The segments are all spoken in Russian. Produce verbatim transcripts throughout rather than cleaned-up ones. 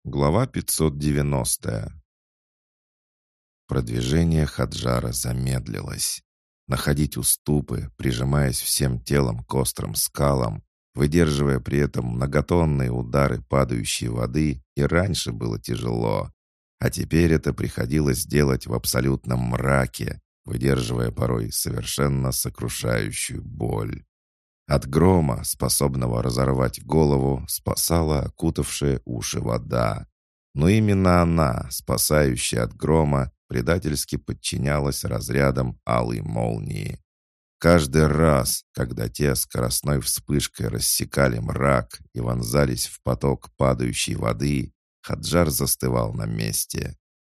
Глава пятьсот девяностая. Продвижение Хаджара замедлилось. Находить уступы, прижимаясь всем телом к острым скалам, выдерживая при этом многотонные удары падающей воды, и раньше было тяжело. А теперь это приходилось делать в абсолютном мраке, выдерживая порой совершенно сокрушающую боль. От грома, способного разорвать голову, спасала окутавшая уши вода. Но именно она, спасающая от грома, предательски подчинялась разрядам алой молнии. Каждый раз, когда те скоростной вспышкой рассекали мрак и вонзались в поток падающей воды, Хаджар застывал на месте.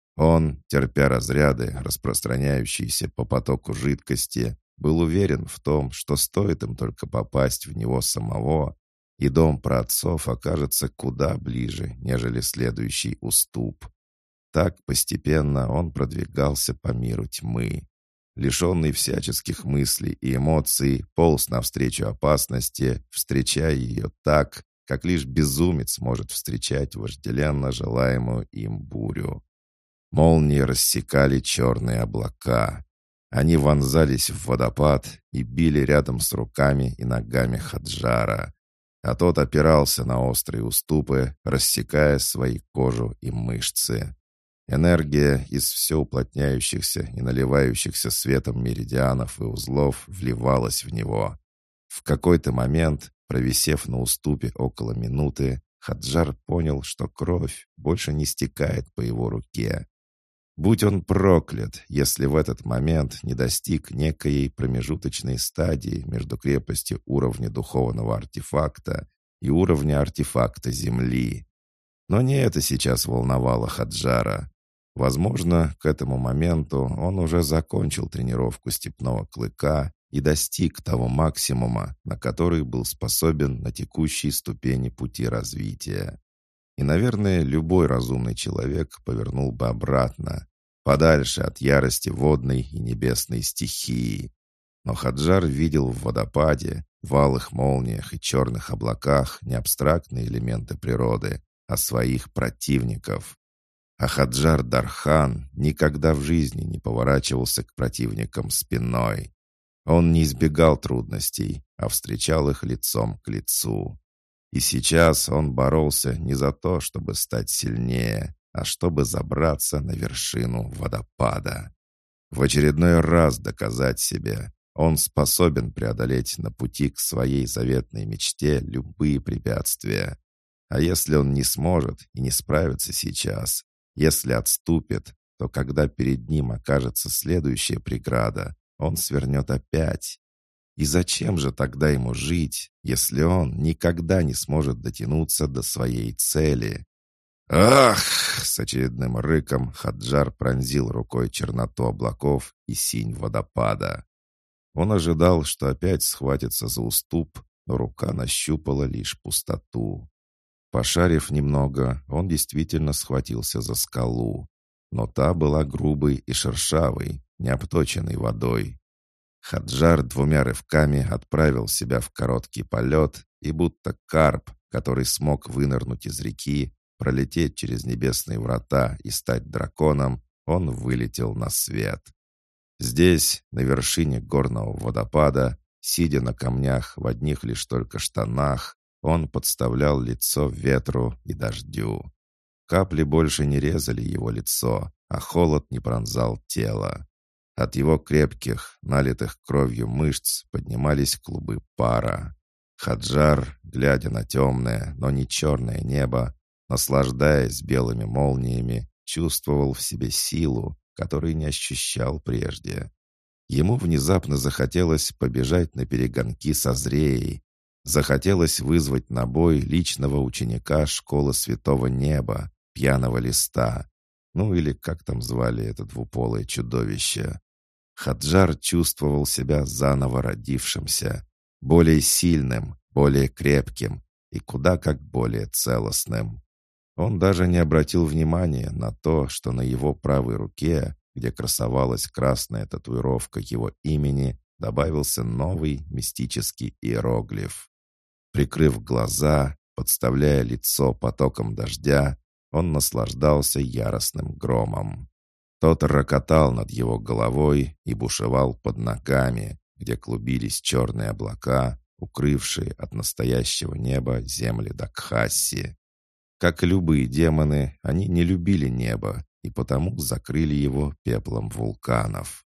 Он, терпя разряды, распространяющиеся по потоку жидкости, был уверен в том, что стоит им только попасть в него самого, и дом праотцов окажется куда ближе, нежели следующий уступ. Так постепенно он продвигался по миру тьмы. Лишенный всяческих мыслей и эмоций, полз навстречу опасности, встречая ее так, как лишь безумец может встречать вожделенно желаемую им бурю. Молнии рассекали черные облака. Они вонзались в водопад и били рядом с руками и ногами Хаджара, а тот опирался на острые уступы, рассекая свои кожу и мышцы. Энергия из все уплотняющихся и наливающихся светом меридианов и узлов вливалась в него. В какой-то момент, провисев на уступе около минуты, Хаджар понял, что кровь больше не стекает по его руке. Будь он проклят, если в этот момент не достиг некой промежуточной стадии между крепостью уровня духовного артефакта и уровня артефакта Земли. Но не это сейчас волновало Хаджара. Возможно, к этому моменту он уже закончил тренировку степного клыка и достиг того максимума, на который был способен на текущей ступени пути развития. И, наверное, любой разумный человек повернул бы обратно, подальше от ярости водной и небесной стихии. Но Хаджар видел в водопаде, в алых молниях и черных облаках не абстрактные элементы природы, а своих противников. А Хаджар Дархан никогда в жизни не поворачивался к противникам спиной. Он не избегал трудностей, а встречал их лицом к лицу. И сейчас он боролся не за то, чтобы стать сильнее, а чтобы забраться на вершину водопада. В очередной раз доказать себе, он способен преодолеть на пути к своей заветной мечте любые препятствия. А если он не сможет и не справится сейчас, если отступит, то когда перед ним окажется следующая преграда, он свернет опять. И зачем же тогда ему жить, если он никогда не сможет дотянуться до своей цели? «Ах!» — с очередным рыком Хаджар пронзил рукой черноту облаков и синь водопада. Он ожидал, что опять схватится за уступ, но рука нащупала лишь пустоту. Пошарив немного, он действительно схватился за скалу, но та была грубой и шершавой, не обточенной водой. Хаджар двумя рывками отправил себя в короткий полет, и будто карп, который смог вынырнуть из реки, пролететь через небесные врата и стать драконом, он вылетел на свет. Здесь, на вершине горного водопада, сидя на камнях в одних лишь только штанах, он подставлял лицо ветру и дождю. Капли больше не резали его лицо, а холод не пронзал тело. От его крепких, налитых кровью мышц поднимались клубы пара. Хаджар, глядя на темное, но не черное небо, наслаждаясь белыми молниями, чувствовал в себе силу, которой не ощущал прежде. Ему внезапно захотелось побежать на перегонки со Зреей. Захотелось вызвать на бой личного ученика школы Святого Неба, Пьяного Листа. Ну или как там звали это двуполое чудовище. Хаджар чувствовал себя заново родившимся, более сильным, более крепким и куда как более целостным. Он даже не обратил внимания на то, что на его правой руке, где красовалась красная татуировка его имени, добавился новый мистический иероглиф. Прикрыв глаза, подставляя лицо потоком дождя, он наслаждался яростным громом. Тот рокотал над его головой и бушевал под ногами, где клубились черные облака, укрывшие от настоящего неба земли Дакхасси. Как и любые демоны, они не любили небо и потому закрыли его пеплом вулканов.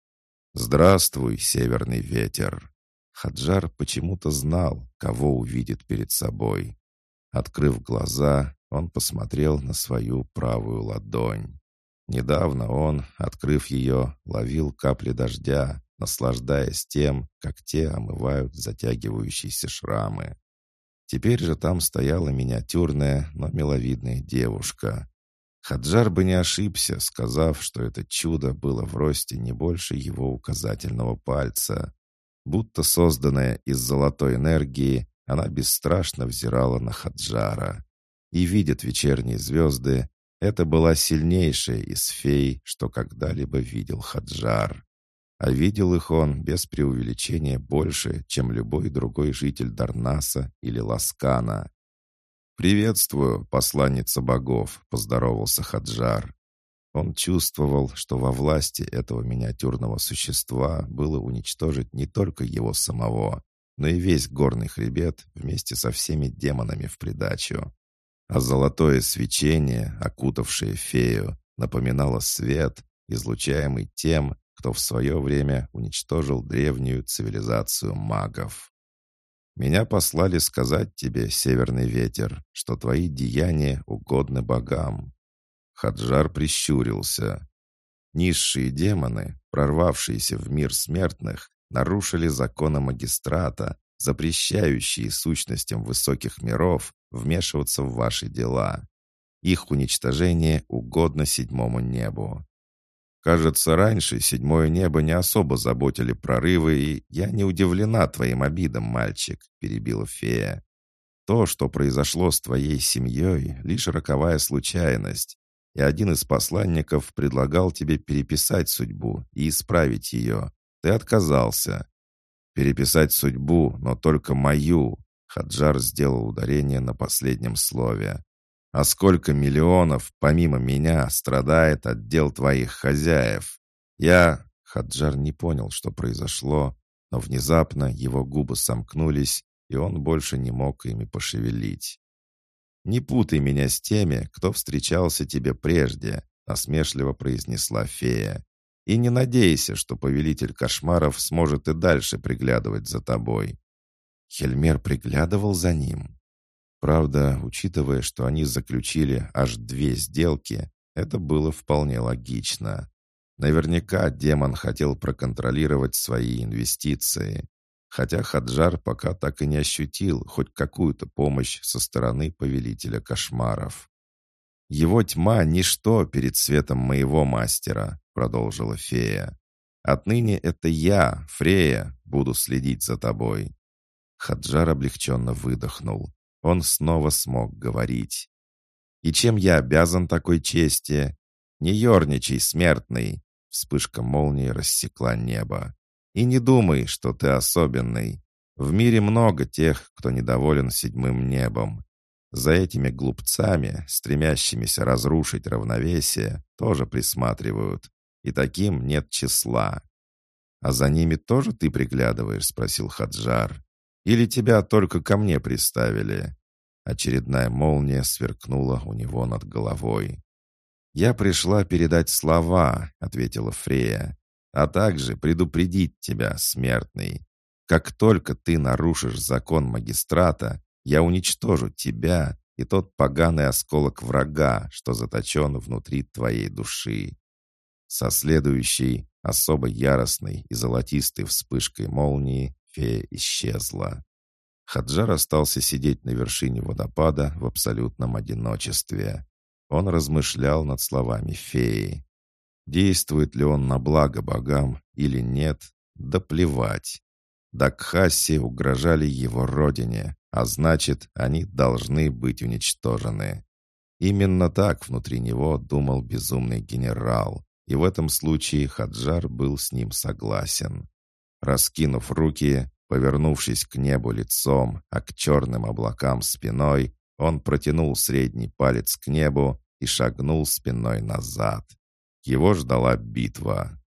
«Здравствуй, северный ветер!» Хаджар почему-то знал, кого увидит перед собой. Открыв глаза, он посмотрел на свою правую ладонь. Недавно он, открыв ее, ловил капли дождя, наслаждаясь тем, как те омывают затягивающиеся шрамы. Теперь же там стояла миниатюрная, но миловидная девушка. Хаджар бы не ошибся, сказав, что это чудо было в росте не больше его указательного пальца. Будто созданная из золотой энергии, она бесстрашно взирала на Хаджара. И видят вечерние звезды, это была сильнейшая из фей, что когда-либо видел Хаджар. А видел их он без преувеличения больше, чем любой другой житель Дарнаса или Ласкана. «Приветствую, посланница богов», — поздоровался Хаджар. Он чувствовал, что во власти этого миниатюрного существа было уничтожить не только его самого, но и весь горный хребет вместе со всеми демонами в придачу. А золотое свечение, окутавшее фею, напоминало свет, излучаемый тем, кто в свое время уничтожил древнюю цивилизацию магов. «Меня послали сказать тебе, северный ветер, что твои деяния угодны богам». Хаджар прищурился. Низшие демоны, прорвавшиеся в мир смертных, нарушили законы магистрата, запрещающие сущностям высоких миров вмешиваться в ваши дела. Их уничтожение угодно седьмому небу. Кажется, раньше седьмое небо не особо заботили прорывы, и я не удивлена твоим обидам, мальчик», — перебила фея. «То, что произошло с твоей семьей, лишь роковая случайность, и один из посланников предлагал тебе переписать судьбу и исправить ее. Ты отказался. Переписать судьбу, но только мою», — Хаджар сделал ударение на последнем слове. «А сколько миллионов, помимо меня, страдает от дел твоих хозяев? Я...» Хаджар не понял, что произошло, но внезапно его губы сомкнулись, и он больше не мог ими пошевелить. «Не путай меня с теми, кто встречался тебе прежде», — насмешливо произнесла фея. «И не надейся, что повелитель кошмаров сможет и дальше приглядывать за тобой». Хельмер приглядывал за ним. Правда, учитывая, что они заключили аж две сделки, это было вполне логично. Наверняка демон хотел проконтролировать свои инвестиции. Хотя Хаджар пока так и не ощутил хоть какую-то помощь со стороны повелителя кошмаров. «Его тьма — ничто перед светом моего мастера», — продолжила фея. «Отныне это я, Фрея, буду следить за тобой». Хаджар облегченно выдохнул. Он снова смог говорить. «И чем я обязан такой чести? Не ерничай, смертный!» Вспышка молнии рассекла небо. «И не думай, что ты особенный. В мире много тех, кто недоволен седьмым небом. За этими глупцами, стремящимися разрушить равновесие, тоже присматривают. И таким нет числа». «А за ними тоже ты приглядываешь?» — спросил Хаджар. «Или тебя только ко мне приставили?» Очередная молния сверкнула у него над головой. «Я пришла передать слова», — ответила Фрея, «а также предупредить тебя, смертный. Как только ты нарушишь закон магистрата, я уничтожу тебя и тот поганый осколок врага, что заточен внутри твоей души». Со следующей, особо яростной и золотистой вспышкой молнии фея исчезла. Хаджар остался сидеть на вершине водопада в абсолютном одиночестве. Он размышлял над словами феи. Действует ли он на благо богам или нет, да плевать. Дакхасси угрожали его родине, а значит, они должны быть уничтожены. Именно так внутри него думал безумный генерал, и в этом случае Хаджар был с ним согласен. Раскинув руки, повернувшись к небу лицом, а к черным облакам спиной, Он протянул средний палец к небу и шагнул спиной назад. Его ждала битва.